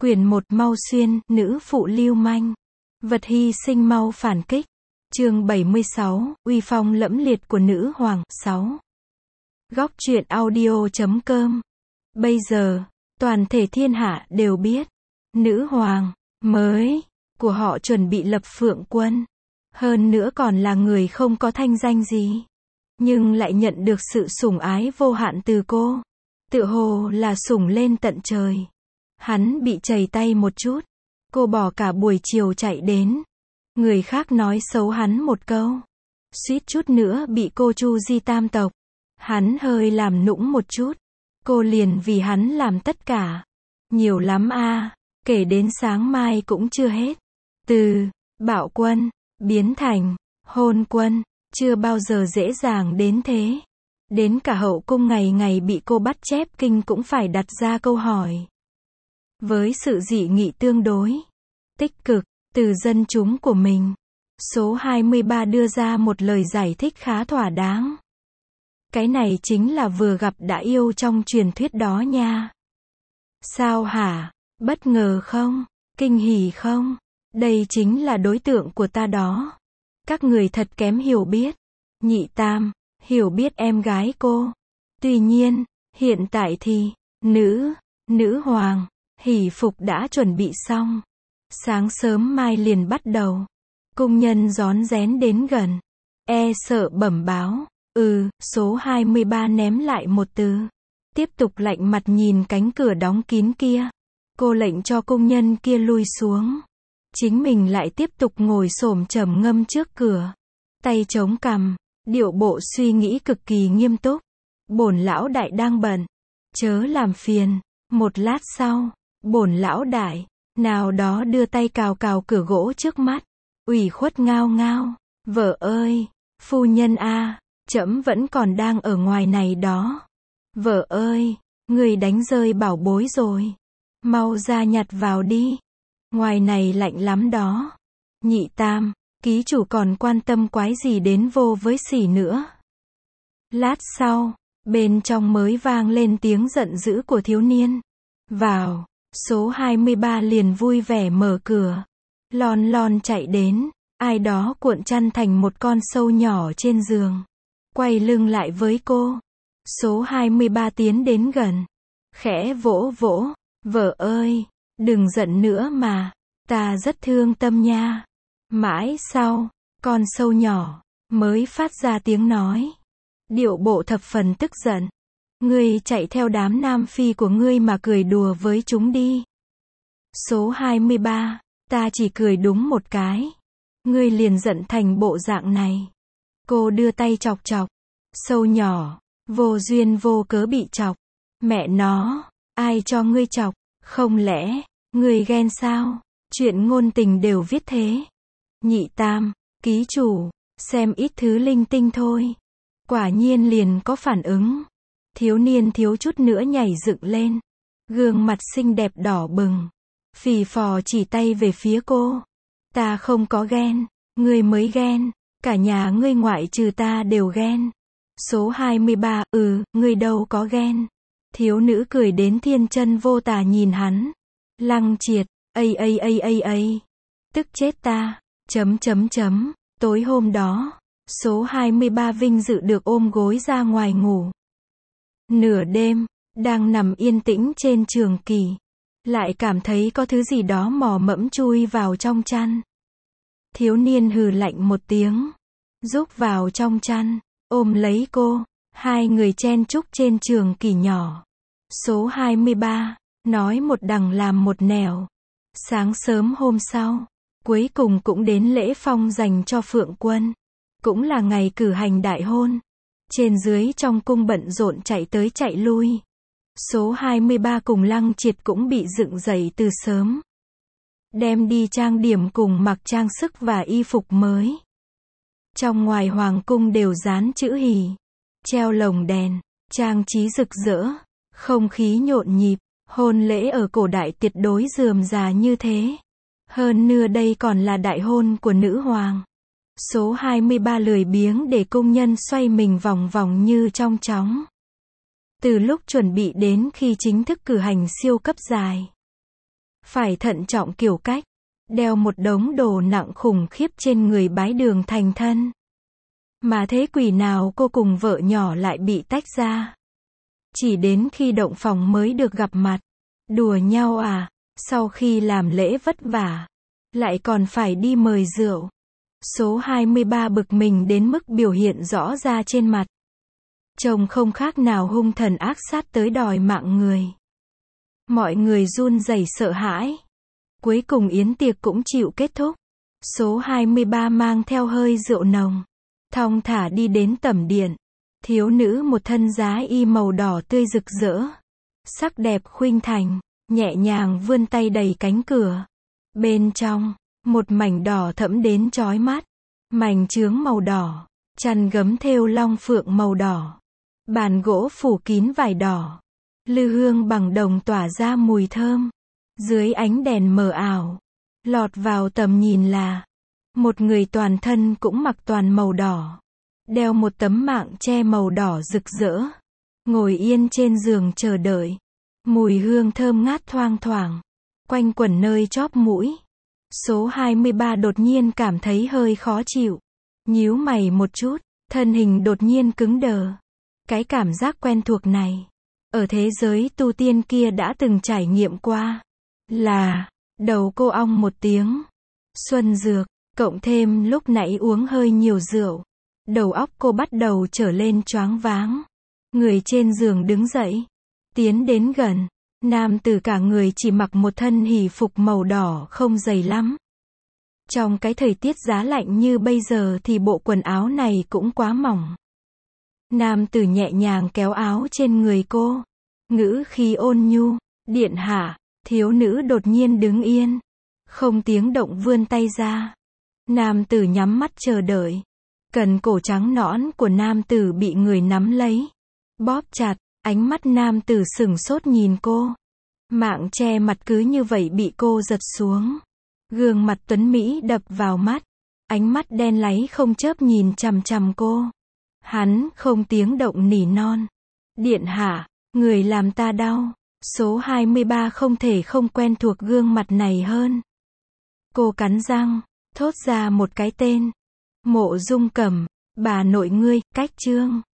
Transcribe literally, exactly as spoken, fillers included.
Quyển một Mau Xuyên, nữ phụ lưu manh. Vật hy sinh mau phản kích. Chương bảy mươi sáu, uy phong lẫm liệt của nữ hoàng. sáu. Góc truyện audio chấm com. Bây giờ, toàn thể thiên hạ đều biết, nữ hoàng mới của họ chuẩn bị lập Phượng quân. Hơn nữa còn là người không có thanh danh gì, nhưng lại nhận được sự sủng ái vô hạn từ cô. Tựa hồ là sủng lên tận trời. Hắn bị chầy tay một chút, cô bỏ cả buổi chiều chạy đến. Người khác nói xấu hắn một câu, suýt chút nữa bị cô chu di tam tộc. Hắn hơi làm nũng một chút, cô liền vì hắn làm tất cả. Nhiều lắm a, à, kể đến sáng mai cũng chưa hết. Từ bạo quân biến thành hôn quân, chưa bao giờ dễ dàng đến thế. Đến cả hậu cung ngày ngày bị cô bắt chép kinh cũng phải đặt ra câu hỏi. Với sự dị nghị tương đối tích cực từ dân chúng của mình, số hai mươi ba đưa ra một lời giải thích khá thỏa đáng. Cái này chính là vừa gặp đã yêu trong truyền thuyết đó nha. Sao hả? Bất ngờ không? Kinh hỉ không? Đây chính là đối tượng của ta đó. Các người thật kém hiểu biết. Nhị tam, hiểu biết em gái cô. Tuy nhiên, hiện tại thì, nữ, nữ hoàng, hỷ phục đã chuẩn bị xong. Sáng sớm mai liền bắt đầu. Cung nhân rón rén đến gần. E sợ bẩm báo. Ừ, số hai mươi ba ném lại một từ. Tiếp tục lạnh mặt nhìn cánh cửa đóng kín kia. Cô lệnh cho cung nhân kia lui xuống. Chính mình lại tiếp tục ngồi xổm trầm ngâm trước cửa. Tay chống cằm, điệu bộ suy nghĩ cực kỳ nghiêm túc. Bổn lão đại đang bận, chớ làm phiền. Một lát sau, bổn lão đại nào đó đưa tay cào cào cửa gỗ trước mắt. Ủy khuất ngao ngao. Vợ ơi, phu nhân a, trẫm vẫn còn đang ở ngoài này đó. Vợ ơi, người đánh rơi bảo bối rồi. Mau ra nhặt vào đi. Ngoài này lạnh lắm đó. Nhị tam, ký chủ còn quan tâm quái gì đến vô với sỉ nữa. Lát sau, bên trong mới vang lên tiếng giận dữ của thiếu niên. Vào, số hai mươi ba liền vui vẻ mở cửa. Lon lon chạy đến, ai đó cuộn chăn thành một con sâu nhỏ trên giường. Quay lưng lại với cô. Số hai mươi ba tiến đến gần. Khẽ vỗ vỗ. Vợ ơi, đừng giận nữa mà. Ta rất thương tâm nha. Mãi sau, con sâu nhỏ mới phát ra tiếng nói. Điệu bộ thập phần tức giận. Ngươi chạy theo đám nam phi của ngươi mà cười đùa với chúng đi. Số hai mươi ba, ta chỉ cười đúng một cái. Ngươi liền giận thành bộ dạng này. Cô đưa tay chọc chọc. Sâu nhỏ, vô duyên vô cớ bị chọc. Mẹ nó, ai cho ngươi chọc? Không lẽ, ngươi ghen sao? Chuyện ngôn tình đều viết thế. Nhị tam, ký chủ, xem ít thứ linh tinh thôi. Quả nhiên liền có phản ứng. Thiếu niên thiếu chút nữa nhảy dựng lên. Gương mặt xinh đẹp đỏ bừng. Phì phò chỉ tay về phía cô. Ta không có ghen, ngươi mới ghen. Cả nhà ngươi ngoại trừ ta đều ghen. Số hai mươi ba, ừ, ngươi đâu có ghen. Thiếu nữ cười đến thiên chân vô tà nhìn hắn. Lăng triệt, ây ây ây ây ây. Tức chết ta, chấm chấm chấm. Tối hôm đó, số hai mươi ba vinh dự được ôm gối ra ngoài ngủ. Nửa đêm, đang nằm yên tĩnh trên trường kỷ. Lại cảm thấy có thứ gì đó mò mẫm chui vào trong chăn. Thiếu niên hừ lạnh một tiếng. Rúc vào trong chăn, ôm lấy cô. Hai người chen chúc trên trường kỷ nhỏ. Số hai mươi ba, nói một đằng làm một nẻo. Sáng sớm hôm sau, cuối cùng cũng đến lễ phong dành cho Phượng quân. Cũng là ngày cử hành đại hôn. Trên dưới trong cung bận rộn chạy tới chạy lui. Số hai mươi ba cùng Lăng Triệt cũng bị dựng dậy từ sớm. Đem đi trang điểm cùng mặc trang sức và y phục mới. Trong ngoài hoàng cung đều dán chữ hỷ. Treo lồng đèn, trang trí rực rỡ. Không khí nhộn nhịp. Hôn lễ ở cổ đại tuyệt đối rườm rà như thế. Hơn nữa đây còn là đại hôn của nữ hoàng. Số hai mươi ba lười biếng để cung nhân xoay mình vòng vòng như trong chóng. Từ lúc chuẩn bị đến khi chính thức cử hành siêu cấp dài. Phải thận trọng kiểu cách. Đeo một đống đồ nặng khủng khiếp trên người bái đường thành thân. Mà thế quỷ nào cô cùng vợ nhỏ lại bị tách ra. Chỉ đến khi động phòng mới được gặp mặt. Đùa nhau à, sau khi làm lễ vất vả. Lại còn phải đi mời rượu. Số hai mươi ba bực mình đến mức biểu hiện rõ ra trên mặt. Trông không khác nào hung thần ác sát tới đòi mạng người. Mọi người run rẩy sợ hãi. Cuối cùng yến tiệc cũng chịu kết thúc. Số hai mươi ba mang theo hơi rượu nồng. Thong thả đi đến tẩm điện. Thiếu nữ một thân giá y màu đỏ tươi rực rỡ. Sắc đẹp khuynh thành, nhẹ nhàng vươn tay đẩy cánh cửa. Bên trong, một mảnh đỏ thẫm đến chói mắt. Mảnh chướng màu đỏ, chăn gấm thêu long phượng màu đỏ. Bàn gỗ phủ kín vải đỏ. Lư hương bằng đồng tỏa ra mùi thơm. Dưới ánh đèn mờ ảo, lọt vào tầm nhìn là một người toàn thân cũng mặc toàn màu đỏ. Đeo một tấm mạng che màu đỏ rực rỡ. Ngồi yên trên giường chờ đợi. Mùi hương thơm ngát thoang thoảng. Quanh quẩn nơi chóp mũi. Số hai mươi ba đột nhiên cảm thấy hơi khó chịu. Nhíu mày một chút, thân hình đột nhiên cứng đờ. Cái cảm giác quen thuộc này, ở thế giới tu tiên kia đã từng trải nghiệm qua. Là, đầu cô ong một tiếng. Xuân dược, cộng thêm lúc nãy uống hơi nhiều rượu. Đầu óc cô bắt đầu trở lên choáng váng. Người trên giường đứng dậy. Tiến đến gần. Nam tử cả người chỉ mặc một thân hỷ phục màu đỏ không dày lắm. Trong cái thời tiết giá lạnh như bây giờ thì bộ quần áo này cũng quá mỏng. Nam tử nhẹ nhàng kéo áo trên người cô. Ngữ khí ôn nhu. Điện hạ. Thiếu nữ đột nhiên đứng yên. Không tiếng động vươn tay ra. Nam tử nhắm mắt chờ đợi. Cần cổ trắng nõn của nam tử bị người nắm lấy. Bóp chặt. Ánh mắt nam tử sửng sốt nhìn cô. Mạng che mặt cứ như vậy bị cô giật xuống. Gương mặt tuấn Mỹ đập vào mắt. Ánh mắt đen láy không chớp nhìn chằm chằm cô. Hắn không tiếng động nỉ non. Điện hạ, người làm ta đau. Số hai mươi ba không thể không quen thuộc gương mặt này hơn. Cô cắn răng, thốt ra một cái tên. Mộ Dung Cẩm, bà nội ngươi, cách chương.